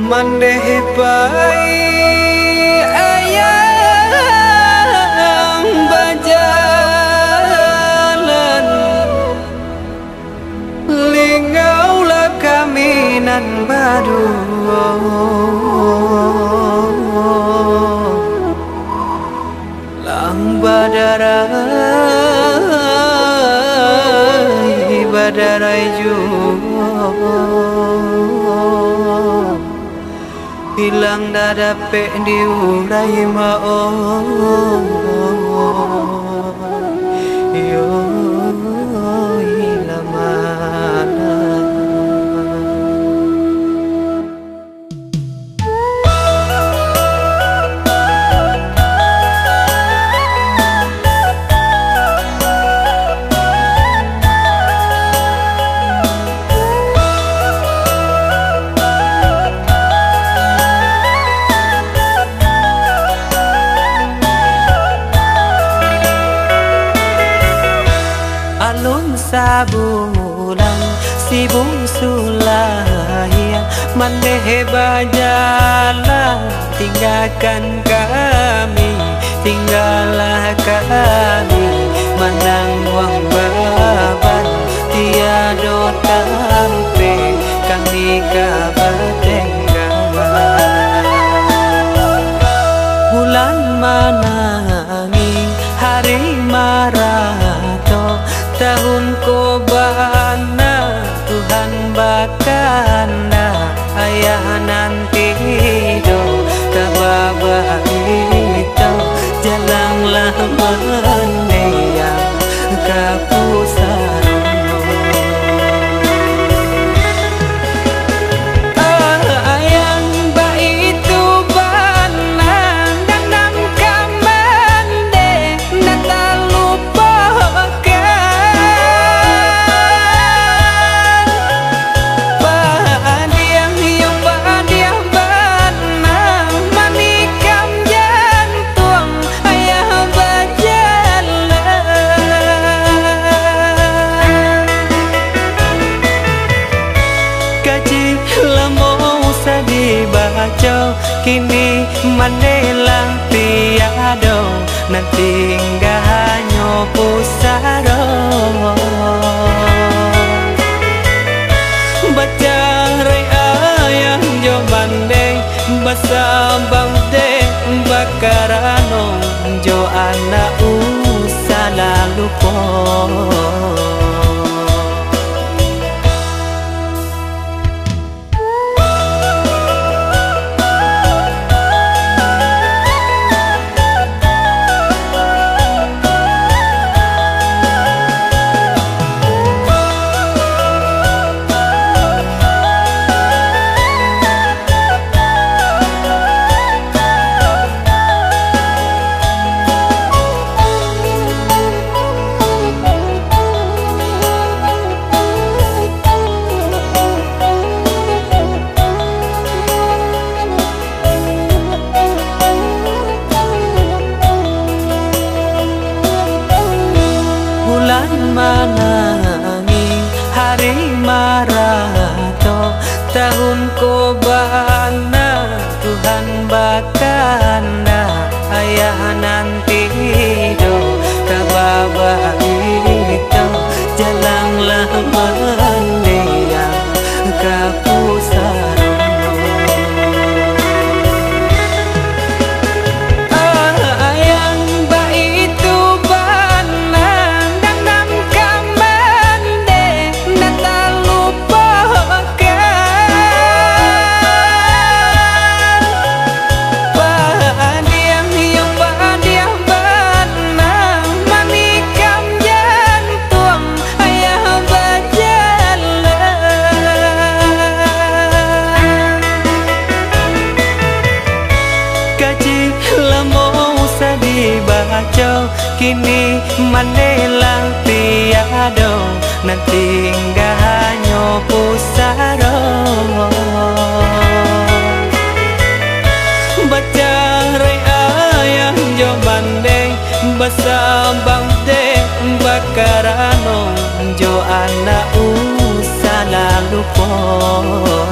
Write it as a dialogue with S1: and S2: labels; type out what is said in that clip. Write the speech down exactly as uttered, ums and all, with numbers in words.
S1: Mandeh pai ayam bajalan lingaulah kaminan badu lang badarai badarai juga hilang dah dapat diurai mau yo hilang mana alun sabulan si bungsulahia mandeh bajalan tinggalkan kami tinggallah kami menang wang baban tiada tampe kami kabatenggan bulan manangi hari marato tahun kobana Tuhan bakana ayah nanti do kababa itu jalanglah meneya kapusaro kini manelang tiado nanti enggak hanya pusaro baca rai ayang jo bandeng basambang de bakarano jo anak usala lupo manangi hari marato tahun kobana Tuhan bakana ayah nanti do kababa itu jalanglah meneya kapusaro kini manelang tiado nanti enggak hanya pusaro baca rai ayang jo bandeng basambang de bakarano jo anak usala lupo